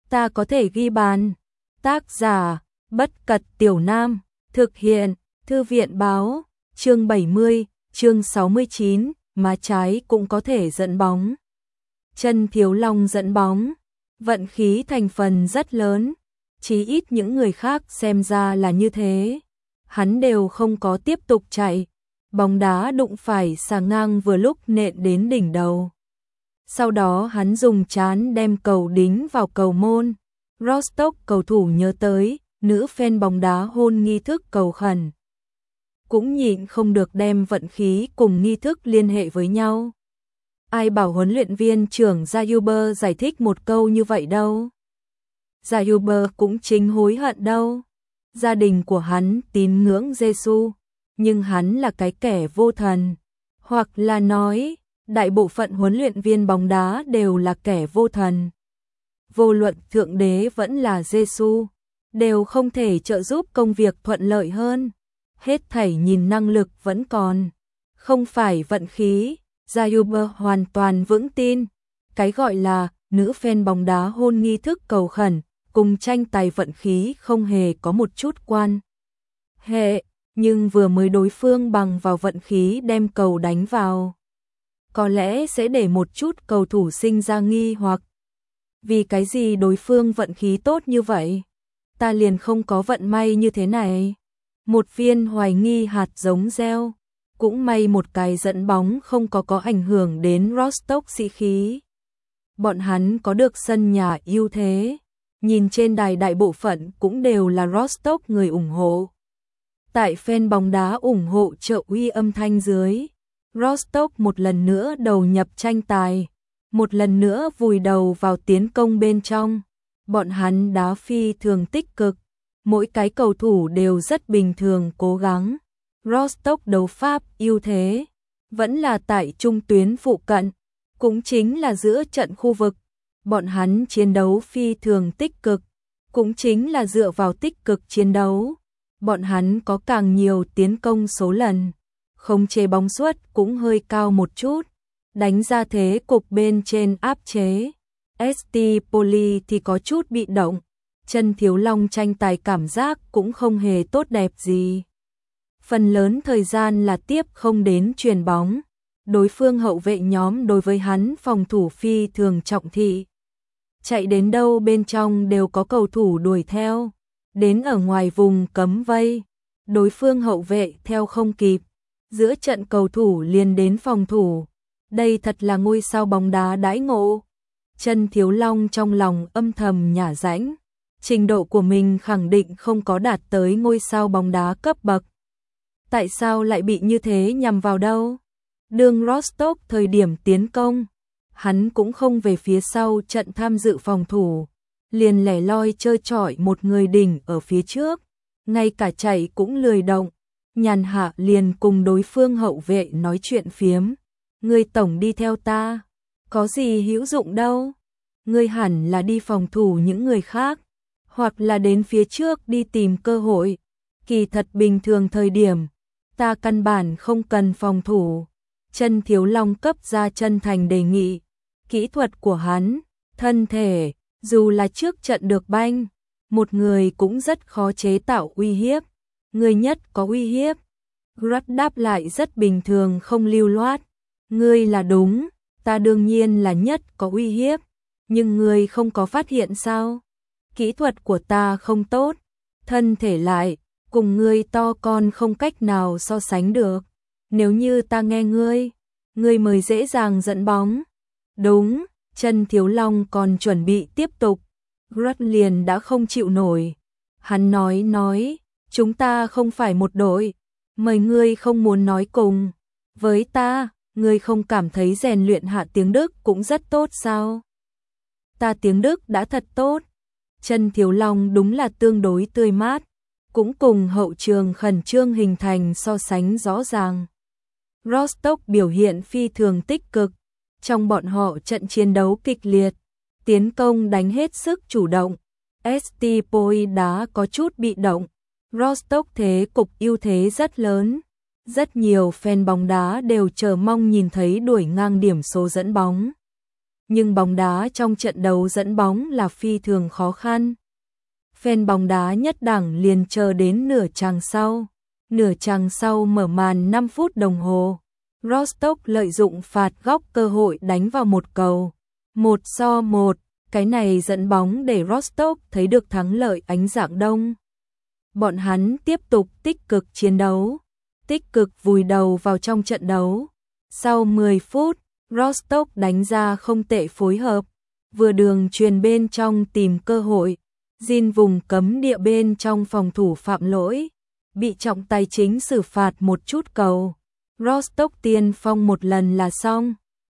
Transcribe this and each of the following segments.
ta có thể ghi bàn. Tác giả, Bất Cật Tiểu Nam, thực hiện, Thư viện Báo, chương 70, chương 69, má trái cũng có thể dẫn bóng. Chân Thiếu Long dẫn bóng, vận khí thành phần rất lớn, chí ít những người khác xem ra là như thế. Hắn đều không có tiếp tục chạy, bóng đá đụng phải xà ngang vừa lúc nện đến đỉnh đầu. Sau đó hắn dùng trán đem cầu đính vào cầu môn. Rostock cầu thủ nhớ tới, nữ fan bóng đá hôn nghi thức cầu khẩn. Cũng nhịn không được đem vận khí cùng nghi thức liên hệ với nhau. Ai bảo huấn luyện viên trưởng Zayuber giải thích một câu như vậy đâu. Zayuber cũng chính hối hận đâu. Gia đình của hắn tín ngưỡng Giêsu, nhưng hắn là cái kẻ vô thần. Hoặc là nói, đại bộ phận huấn luyện viên bóng đá đều là kẻ vô thần. Vô luận Thượng Đế vẫn là Giêsu, đều không thể trợ giúp công việc thuận lợi hơn. Hết thảy nhìn năng lực vẫn còn, không phải vận khí. Zayuber hoàn toàn vững tin, cái gọi là nữ fan bóng đá hôn nghi thức cầu khẩn, cùng tranh tài vận khí không hề có một chút quan hệ, nhưng vừa mới đối phương bằng vào vận khí đem cầu đánh vào, có lẽ sẽ để một chút cầu thủ sinh ra nghi hoặc. Vì cái gì đối phương vận khí tốt như vậy? Ta liền không có vận may như thế này. Một viên hoài nghi hạt giống gieo, cũng may một cái dẫn bóng không có ảnh hưởng đến Rostock sĩ khí. Bọn hắn có được sân nhà ưu thế, nhìn trên đài đại bộ phận cũng đều là Rostock người ủng hộ. Tại fan bóng đá ủng hộ trợ uy âm thanh dưới, Rostock một lần nữa đầu nhập tranh tài, một lần nữa vùi đầu vào tiến công bên trong. Bọn hắn đá phi thường tích cực, mỗi cái cầu thủ đều rất bình thường cố gắng. Rostock đấu pháp ưu thế, vẫn là tại trung tuyến phụ cận, cũng chính là giữa trận khu vực. Bọn hắn chiến đấu phi thường tích cực, cũng chính là dựa vào tích cực chiến đấu. Bọn hắn có càng nhiều tiến công số lần, khống chế bóng suất cũng hơi cao một chút, đánh ra thế cục bên trên áp chế. ST Poli thì có chút bị động, Chân Thiếu Long tranh tài cảm giác cũng không hề tốt đẹp gì. Phần lớn thời gian là tiếp không đến chuyền bóng, đối phương hậu vệ nhóm đối với hắn phòng thủ phi thường trọng thị. Chạy đến đâu bên trong đều có cầu thủ đuổi theo, đến ở ngoài vùng cấm vây, đối phương hậu vệ theo không kịp, giữa trận cầu thủ liền đến phòng thủ. Đây thật là ngôi sao bóng đá đãi ngộ. Chân Thiếu Long trong lòng âm thầm nhả rãnh, trình độ của mình khẳng định không có đạt tới ngôi sao bóng đá cấp bậc. Tại sao lại bị như thế nhằm vào đâu? Đường Rostock thời điểm tiến công, hắn cũng không về phía sau trận tham dự phòng thủ, liền lẻ loi chơi chọi một người đỉnh ở phía trước, ngay cả chạy cũng lười động. Nhàn hạ liền cùng đối phương hậu vệ nói chuyện phiếm. Ngươi tổng đi theo ta, có gì hữu dụng đâu. Ngươi hẳn là đi phòng thủ những người khác, hoặc là đến phía trước đi tìm cơ hội. Kỳ thật bình thường thời điểm, ta căn bản không cần phòng thủ. Chân Thiếu Long cấp ra chân thành đề nghị. Kỹ thuật của hắn, thân thể, dù là trước trận được banh, một người cũng rất khó chế tạo uy hiếp. Người nhất có uy hiếp. Grut đáp lại rất bình thường không lưu loát. Ngươi là đúng, ta đương nhiên là nhất có uy hiếp. Nhưng ngươi không có phát hiện sao? Kỹ thuật của ta không tốt, thân thể lại, cùng ngươi to con không cách nào so sánh được. Nếu như ta nghe ngươi mới dễ dàng dẫn bóng. Đúng, Chân Thiếu Long còn chuẩn bị tiếp tục. Grut liền đã không chịu nổi. Hắn nói, chúng ta không phải một đội, mời ngươi không muốn nói cùng với ta, ngươi không cảm thấy rèn luyện hạ tiếng Đức cũng rất tốt sao? Ta tiếng Đức đã thật tốt. Chân Thiếu Long đúng là tương đối tươi mát, cũng cùng hậu trường khẩn trương hình thành so sánh rõ ràng. Rostock biểu hiện phi thường tích cực, trong bọn họ trận chiến đấu kịch liệt, tiến công đánh hết sức chủ động. ST Poi đá có chút bị động, Rostock thế cục ưu thế rất lớn. Rất nhiều fan bóng đá đều chờ mong nhìn thấy đuổi ngang điểm số dẫn bóng. nhưng bóng đá trong trận đấu dẫn bóng là phi thường khó khăn. Fan bóng đá nhất đẳng liền chờ đến nửa chàng sau. Nửa chàng sau mở màn 5 phút đồng hồ. Rostock lợi dụng phạt góc cơ hội đánh vào một cầu. 1-1, cái này dẫn bóng để Rostock thấy được thắng lợi ánh dạng đông. Bọn hắn tiếp tục tích cực chiến đấu, tích cực vùi đầu vào trong trận đấu. Sau 10 phút, Rostock đánh ra không tệ phối hợp, vừa đường truyền bên trong tìm cơ hội, Jin vùng cấm địa bên trong phòng thủ phạm lỗi, bị trọng tài chính xử phạt một chút cầu. Rostock tiên phong một lần là xong.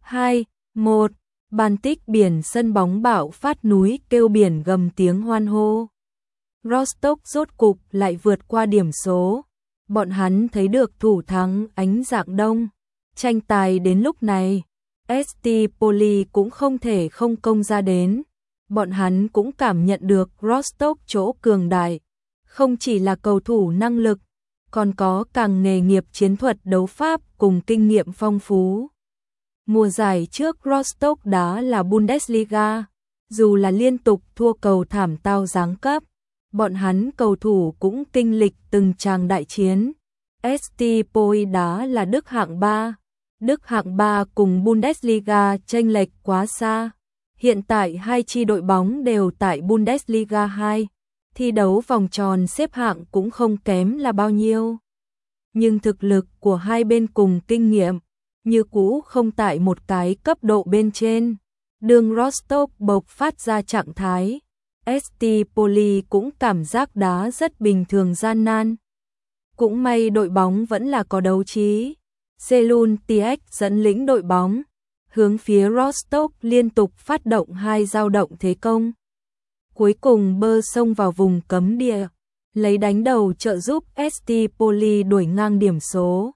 2-1, Baltic biển sân bóng bão phát núi kêu biển gầm tiếng hoan hô. Rostock rốt cục lại vượt qua điểm số. Bọn hắn thấy được thủ thắng ánh dạng đông. Tranh tài đến lúc này, ST Poli cũng không thể không công ra đến. Bọn hắn cũng cảm nhận được Rostock chỗ cường đại. Không chỉ là cầu thủ năng lực, còn có càng nghề nghiệp chiến thuật đấu pháp cùng kinh nghiệm phong phú. Mùa giải trước Rostock đá là Bundesliga, dù là liên tục thua cầu thảm tao giáng cấp, bọn hắn cầu thủ cũng kinh lịch từng tràng đại chiến. ST Poli đá là Đức hạng 3. Đức hạng 3 cùng Bundesliga chênh lệch quá xa. Hiện tại hai chi đội bóng đều tại Bundesliga 2, thi đấu vòng tròn xếp hạng cũng không kém là bao nhiêu. Nhưng thực lực của hai bên cùng kinh nghiệm, như cũ không tại một cái cấp độ bên trên. Đường Rostock bộc phát ra trạng thái, ST Poli cũng cảm giác đá rất bình thường gian nan. Cũng may đội bóng vẫn là có đấu trí. Selun TX dẫn lĩnh đội bóng, hướng phía Rostock liên tục phát động hai dao động thế công. Cuối cùng bơ xông vào vùng cấm địa, lấy đánh đầu trợ giúp ST Poli đuổi ngang điểm số.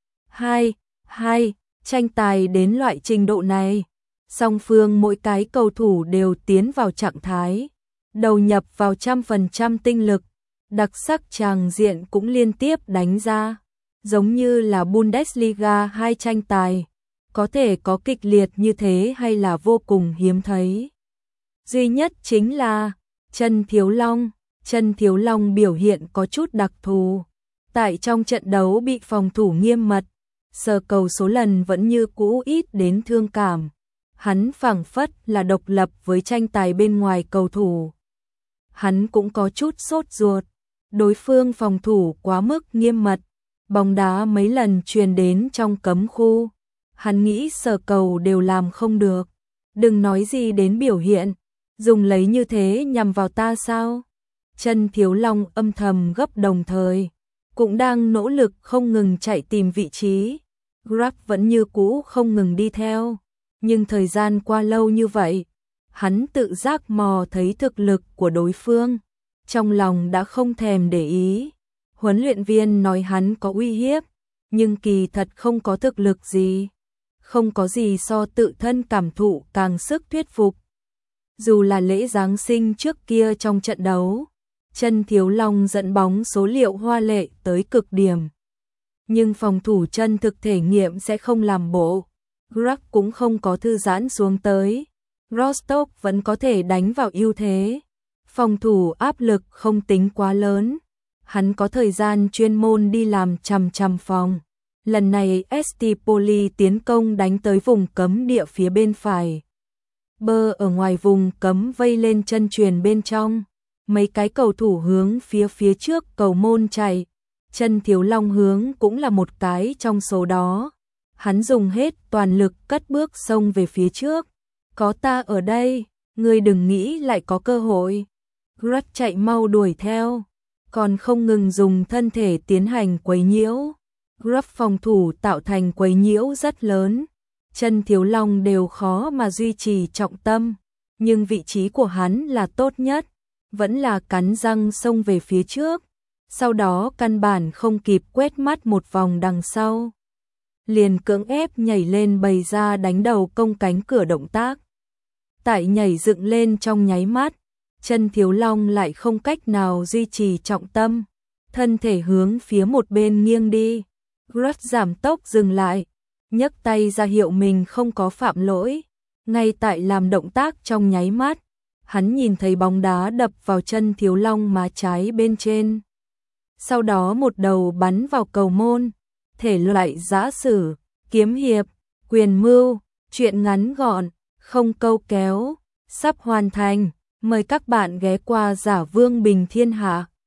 2-2, tranh tài đến loại trình độ này, song phương mỗi cái cầu thủ đều tiến vào trạng thái, đầu nhập vào 100% tinh lực, đặc sắc tràng diện cũng liên tiếp đánh ra, giống như là Bundesliga 2 tranh tài, có thể có kịch liệt như thế hay là vô cùng hiếm thấy. Duy nhất chính là Trần Thiếu Long biểu hiện có chút đặc thù, tại trong trận đấu bị phòng thủ nghiêm mật, sờ cầu số lần vẫn như cũ ít đến thương cảm. Hắn phảng phất là độc lập với tranh tài bên ngoài cầu thủ. Hắn cũng có chút sốt ruột, đối phương phòng thủ quá mức nghiêm mật, bóng đá mấy lần truyền đến trong cấm khu. Hắn nghĩ sờ cầu đều làm không được, đừng nói gì đến biểu hiện, dùng lấy như thế nhằm vào ta sao? Trần Thiếu Long âm thầm gấp đồng thời, cũng đang nỗ lực không ngừng chạy tìm vị trí. Grab vẫn như cũ không ngừng đi theo, nhưng thời gian qua lâu như vậy, hắn tự giác mò thấy thực lực của đối phương, trong lòng đã không thèm để ý. Huấn luyện viên nói hắn có uy hiếp, nhưng kỳ thật không có thực lực gì. Không có gì so tự thân cảm thụ càng sức thuyết phục. Dù là lễ Giáng sinh trước kia trong trận đấu, Trần Thiếu Long dẫn bóng số liệu hoa lệ tới cực điểm. Nhưng phòng thủ chân thực thể nghiệm sẽ không làm bộ. Grab cũng không có thư giãn xuống tới. Rostock vẫn có thể đánh vào ưu thế. Phòng thủ áp lực không tính quá lớn. Hắn có thời gian chuyên môn đi làm chằm phòng. Lần này ST Poli tiến công đánh tới vùng cấm địa phía bên phải. Bơ ở ngoài vùng cấm vây lên chân truyền bên trong. Mấy cái cầu thủ hướng phía trước cầu môn chạy. Trần Thiếu Long hướng cũng là một cái trong số đó. Hắn dùng hết toàn lực cất bước xông về phía trước. Có ta ở đây, ngươi đừng nghĩ lại có cơ hội. Grab chạy mau đuổi theo, còn không ngừng dùng thân thể tiến hành quấy nhiễu. Grab phòng thủ tạo thành quấy nhiễu rất lớn. Trần Thiếu Long đều khó mà duy trì trọng tâm, nhưng vị trí của hắn là tốt nhất, vẫn là cắn răng xông về phía trước. Sau đó căn bản không kịp quét mắt một vòng đằng sau, liền cưỡng ép nhảy lên bày ra đánh đầu công cánh cửa động tác. Tại nhảy dựng lên trong nháy mắt, Trần Thiếu Long lại không cách nào duy trì trọng tâm, thân thể hướng phía một bên nghiêng đi. Grab giảm tốc dừng lại, nhấc tay ra hiệu mình không có phạm lỗi, Ngay tại làm động tác trong nháy mắt, hắn nhìn thấy bóng đá đập vào chân Thiếu Long má trái bên trên. Sau đó một đầu bắn vào cầu môn, thể loại giã sử, kiếm hiệp, quyền mưu, truyện ngắn gọn, không câu kéo, sắp hoàn thành. Mời các bạn ghé qua Giả Vương Bình Thiên Hạ.